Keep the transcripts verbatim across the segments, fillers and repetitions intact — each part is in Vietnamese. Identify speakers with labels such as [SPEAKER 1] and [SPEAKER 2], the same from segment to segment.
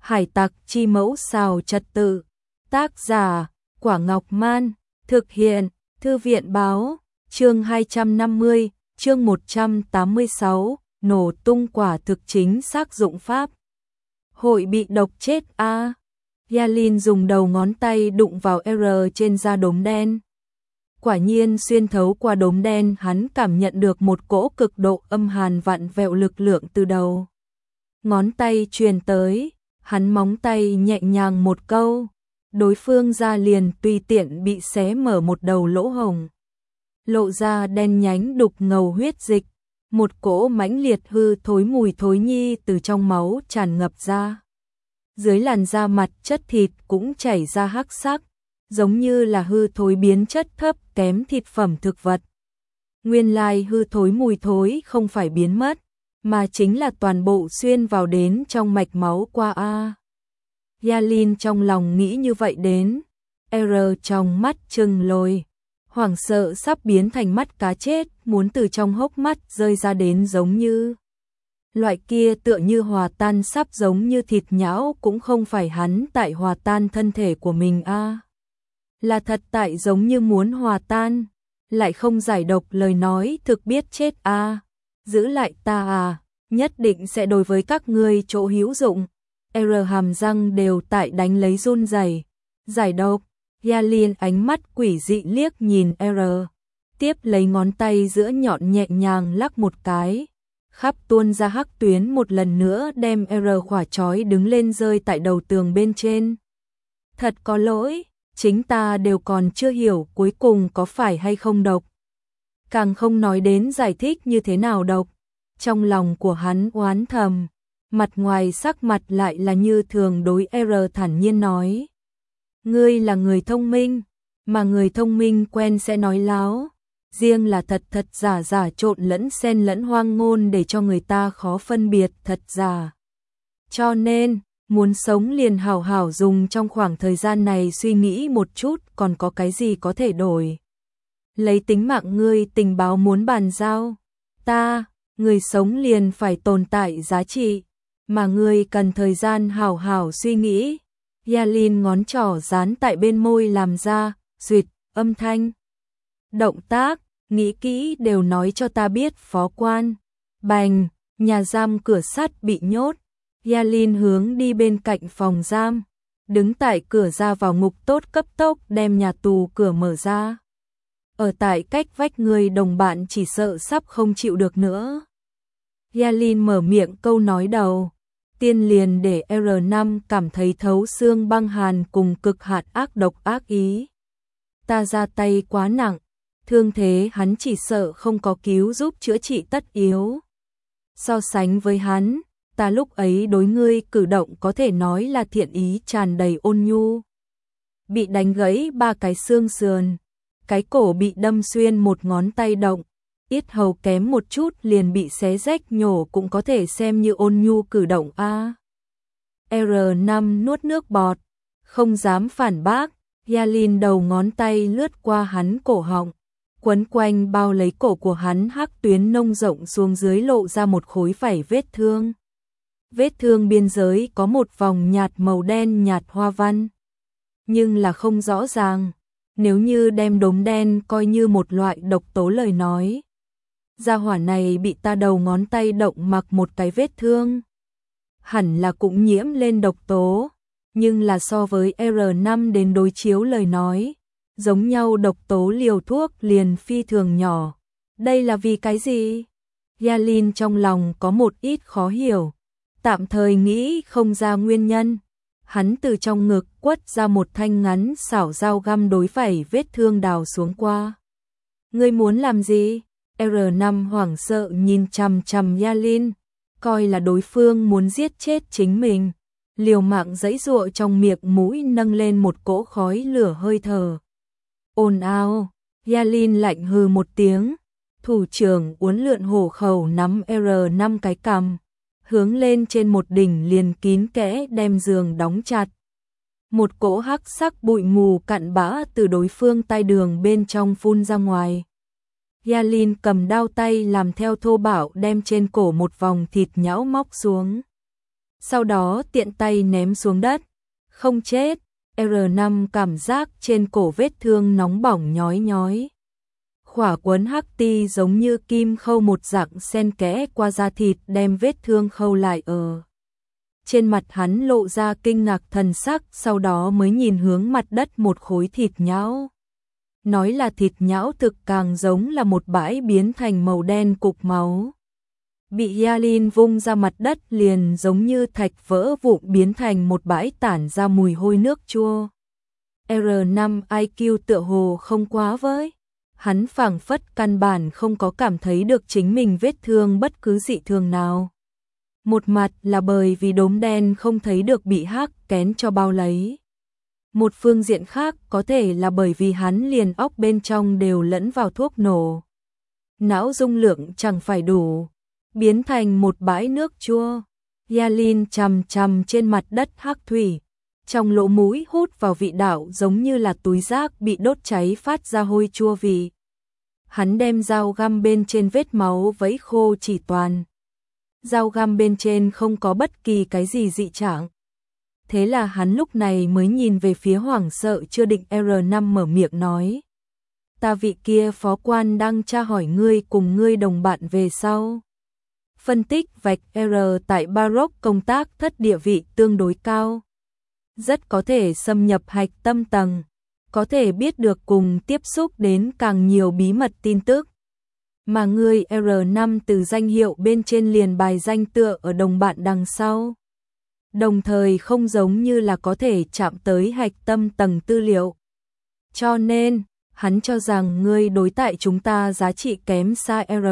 [SPEAKER 1] Hải tặc chi mẫu xào trật tự. Tác giả, Quả Ngọc Man. Thực hiện, Thư viện báo. Chương hai trăm năm mươi, chương một trăm tám mươi sáu, nổ tung quả thực chính xác dụng pháp. Hội bị độc chết a. À. Yalin dùng đầu ngón tay đụng vào R trên da đốm đen. Quả nhiên xuyên thấu qua đốm đen, hắn cảm nhận được một cỗ cực độ âm hàn vặn vẹo lực lượng từ đầu ngón tay truyền tới, hắn móng tay nhẹ nhàng một câu, đối phương da liền tùy tiện bị xé mở một đầu lỗ hồng, lộ ra đen nhánh đục ngầu huyết dịch, một cỗ mãnh liệt hư thối mùi thối nhi từ trong máu tràn ngập ra. Dưới làn da mặt chất thịt cũng chảy ra hắc sắc, giống như là hư thối biến chất thấp kém thịt phẩm thực vật. Nguyên lai hư thối mùi thối không phải biến mất, mà chính là toàn bộ xuyên vào đến trong mạch máu qua a. Yalin trong lòng nghĩ như vậy đến, R trong mắt trừng lồi, hoảng sợ sắp biến thành mắt cá chết, muốn từ trong hốc mắt rơi ra đến giống như loại kia tựa như hòa tan sắp giống như thịt nhão cũng không phải hắn tại hòa tan thân thể của mình a. À. Là thật tại giống như muốn hòa tan, lại không giải độc lời nói thực biết chết a. À. Giữ lại ta à, nhất định sẽ đối với các ngươi chỗ hữu dụng. R hàm răng đều tại đánh lấy run rẩy. Giải độc, Yalin ánh mắt quỷ dị liếc nhìn R, tiếp lấy ngón tay giữa nhọn nhẹ nhàng lắc một cái, khắp tuôn ra hắc tuyến một lần nữa đem R khỏa trói đứng lên rơi tại đầu tường bên trên. Thật có lỗi, chính ta đều còn chưa hiểu cuối cùng có phải hay không độc. Càng không nói đến giải thích như thế nào độc. Trong lòng của hắn oán thầm, mặt ngoài sắc mặt lại là như thường đối R thản nhiên nói. Ngươi là người thông minh, mà người thông minh quen sẽ nói láo. Riêng là thật thật giả giả trộn lẫn xen lẫn hoang ngôn để cho người ta khó phân biệt thật giả. Cho nên, muốn sống liền hảo hảo dùng trong khoảng thời gian này suy nghĩ một chút còn có cái gì có thể đổi. Lấy tính mạng ngươi tình báo muốn bàn giao. Ta, người sống liền phải tồn tại giá trị, mà ngươi cần thời gian hảo hảo suy nghĩ. Yalin ngón trỏ dán tại bên môi làm ra, duyệt, âm thanh. Động tác, nghĩ kỹ đều nói cho ta biết phó quan. Bành, nhà giam cửa sắt bị nhốt. Yalin hướng đi bên cạnh phòng giam, đứng tại cửa ra vào ngục tốt cấp tốc đem nhà tù cửa mở ra. Ở tại cách vách người đồng bạn chỉ sợ sắp không chịu được nữa. Yalin mở miệng câu nói đầu, tiên liền để R năm cảm thấy thấu xương băng hàn cùng cực hạn ác độc ác ý. Ta ra tay quá nặng, thương thế hắn chỉ sợ không có cứu giúp chữa trị tất yếu. So sánh với hắn, ta lúc ấy đối ngươi cử động có thể nói là thiện ý tràn đầy ôn nhu. Bị đánh gãy ba cái xương sườn, cái cổ bị đâm xuyên một ngón tay động, yết hầu kém một chút liền bị xé rách nhổ cũng có thể xem như ôn nhu cử động a. R năm nuốt nước bọt, không dám phản bác. Yalin đầu ngón tay lướt qua hắn cổ họng, quấn quanh bao lấy cổ của hắn, hắc tuyến nông rộng xuống dưới lộ ra một khối vảy vết thương. Vết thương biên giới có một vòng nhạt màu đen nhạt hoa văn, nhưng là không rõ ràng. Nếu như đem đốm đen coi như một loại độc tố lời nói, gia hỏa này bị ta đầu ngón tay động mặc một cái vết thương, hẳn là cũng nhiễm lên độc tố, nhưng là so với R năm đến đối chiếu lời nói, giống nhau độc tố liều thuốc liền phi thường nhỏ. Đây là vì cái gì? Yalin trong lòng có một ít khó hiểu, tạm thời nghĩ không ra nguyên nhân. Hắn từ trong ngực quất ra một thanh ngắn xảo dao găm đối vảy vết thương đào xuống qua. Ngươi muốn làm gì? R năm hoảng sợ nhìn chằm chằm Yalin, coi là đối phương muốn giết chết chính mình, liều mạng giãy giụa trong miệng mũi nâng lên một cỗ khói lửa hơi thở. Ồn ào, Yalin lạnh hừ một tiếng, thủ trưởng uốn lượn hổ khẩu nắm R năm cái cằm, hướng lên trên một đỉnh liền kín kẽ đem giường đóng chặt. Một cỗ hắc sắc bụi mù cặn bã từ đối phương tai đường bên trong phun ra ngoài. Yalin cầm đao tay làm theo thô bạo đem trên cổ một vòng thịt nhão móc xuống. sau đó tiện tay ném xuống đất. Không chết. R năm cảm giác trên cổ vết thương nóng bỏng nhói nhói. Khỏa quấn hắc ti giống như kim khâu một dạng xen kẽ qua da thịt đem vết thương khâu lại ở. Trên mặt hắn lộ ra kinh ngạc thần sắc, sau đó mới nhìn hướng mặt đất một khối thịt nhão. Nói là thịt nhão thực càng giống là một bãi biến thành màu đen cục máu. Bị Yalin vung ra mặt đất liền giống như thạch vỡ vụn biến thành một bãi tản ra mùi hôi nước chua. R năm i kiu tựa hồ không quá với. Hắn phảng phất căn bản không có cảm thấy được chính mình vết thương bất cứ dị thường nào. Một mặt là bởi vì đốm đen không thấy được bị hắc kén cho bao lấy. Một phương diện khác có thể là bởi vì hắn liền óc bên trong đều lẫn vào thuốc nổ. Não dung lượng chẳng phải đủ, biến thành một bãi nước chua. Yalin chằm chằm trên mặt đất hắc thủy, trong lỗ mũi hút vào vị đạo giống như là túi rác bị đốt cháy phát ra hôi chua vị. Hắn đem dao găm bên trên vết máu vẫy khô chỉ toàn. Dao găm bên trên không có bất kỳ cái gì dị trạng. Thế là hắn lúc này mới nhìn về phía hoảng sợ chưa định R năm mở miệng nói. Ta vị kia phó quan đang tra hỏi ngươi cùng ngươi đồng bạn về sau. Phân tích vạch R tại Baroque công tác thất địa vị tương đối cao. Rất có thể xâm nhập hạch tâm tầng, có thể biết được cùng tiếp xúc đến càng nhiều bí mật tin tức. Mà ngươi R năm từ danh hiệu bên trên liền bài danh tựa ở đồng bạn đằng sau. Đồng thời không giống như là có thể chạm tới hạch tâm tầng tư liệu. Cho nên, hắn cho rằng ngươi đối tại chúng ta giá trị kém xa R.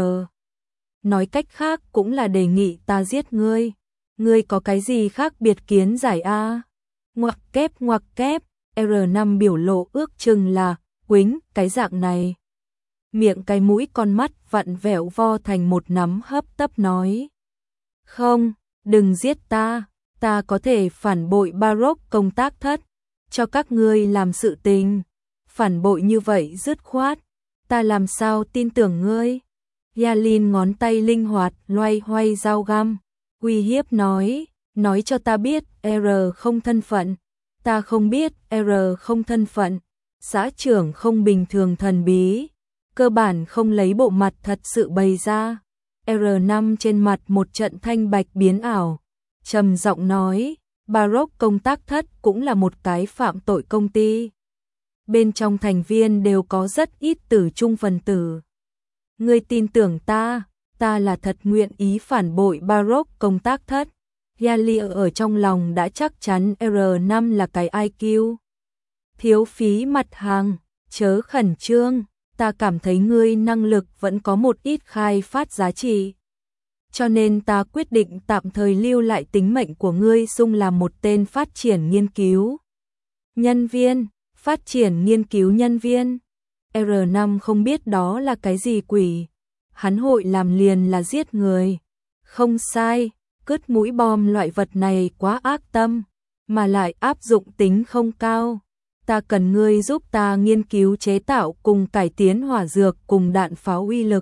[SPEAKER 1] Nói cách khác cũng là đề nghị ta giết ngươi. Ngươi có cái gì khác biệt kiến giải a? Ngoặc kép ngoặc kép, R năm biểu lộ ước chừng là, quính, cái dạng này. Miệng cái mũi con mắt vặn vẹo vo thành một nắm hấp tấp nói. Không, đừng giết ta, ta có thể phản bội Baroque công tác thất, cho các ngươi làm sự tình. Phản bội như vậy dứt khoát, ta làm sao tin tưởng ngươi? Yalin ngón tay linh hoạt loay hoay dao găm, uy hiếp nói, nói cho ta biết R không thân phận. Ta không biết R không thân phận, xã trưởng không bình thường thần bí, cơ bản không lấy bộ mặt thật sự bày ra. R năm trên mặt một trận thanh bạch biến ảo, trầm giọng nói, Baroque công tác thất cũng là một cái phạm tội công ty. Bên trong thành viên đều có rất ít tử trung phần tử. Ngươi tin tưởng ta, ta là thật nguyện ý phản bội Baroque công tác thất. Yalin ở trong lòng đã chắc chắn R năm là cái i kiu. Thiếu phí mặt hàng, chớ khẩn trương, ta cảm thấy ngươi năng lực vẫn có một ít khai phát giá trị. Cho nên ta quyết định tạm thời lưu lại tính mệnh của ngươi xung làm một tên phát triển nghiên cứu nhân viên, phát triển nghiên cứu nhân viên. R năm không biết đó là cái gì quỷ. Hắn hội làm liền là giết người. Không sai, cứt mũi bom loại vật này quá ác tâm, mà lại áp dụng tính không cao. Ta cần ngươi giúp ta nghiên cứu chế tạo cùng cải tiến hỏa dược cùng đạn pháo uy lực.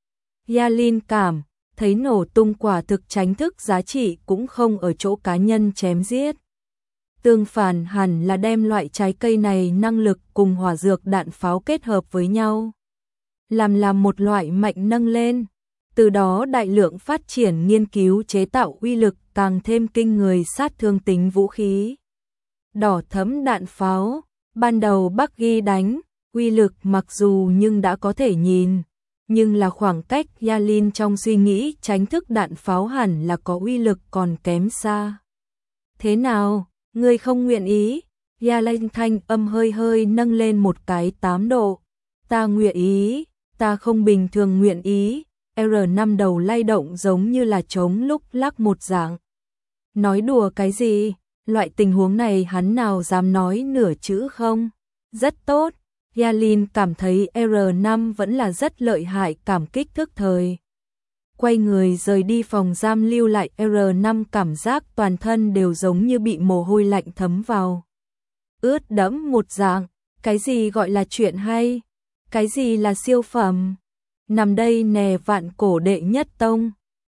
[SPEAKER 1] Yalin cảm thấy nổ tung quả thực tránh thức giá trị cũng không ở chỗ cá nhân chém giết. Tương phản hẳn là đem loại trái cây này năng lực cùng hỏa dược đạn pháo kết hợp với nhau. Làm làm một loại mạnh nâng lên. Từ đó đại lượng phát triển nghiên cứu chế tạo uy lực càng thêm kinh người sát thương tính vũ khí. Đỏ thẫm đạn pháo, ban đầu Bắc ghi đánh, uy lực mặc dù nhưng đã có thể nhìn. Nhưng là khoảng cách Yalin trong suy nghĩ tránh thức đạn pháo hẳn là có uy lực còn kém xa. Thế nào, ngươi không nguyện ý? Yalin thanh âm hơi hơi nâng lên một cái tám độ. Ta nguyện ý, ta không bình thường nguyện ý. R năm đầu lay động giống như là trống lúc lắc một dạng. Nói đùa cái gì? Loại tình huống này hắn nào dám nói nửa chữ không? Rất tốt. Yalin cảm thấy R năm vẫn là rất lợi hại, cảm kích thức thời. Quay người rời đi phòng giam, lưu lại R năm cảm giác toàn thân đều giống như bị mồ hôi lạnh thấm vào. Ướt đẫm một dạng, cái gì gọi là chuyện hay? Cái gì là siêu phẩm? Nằm đây nè vạn cổ đệ nhất tông,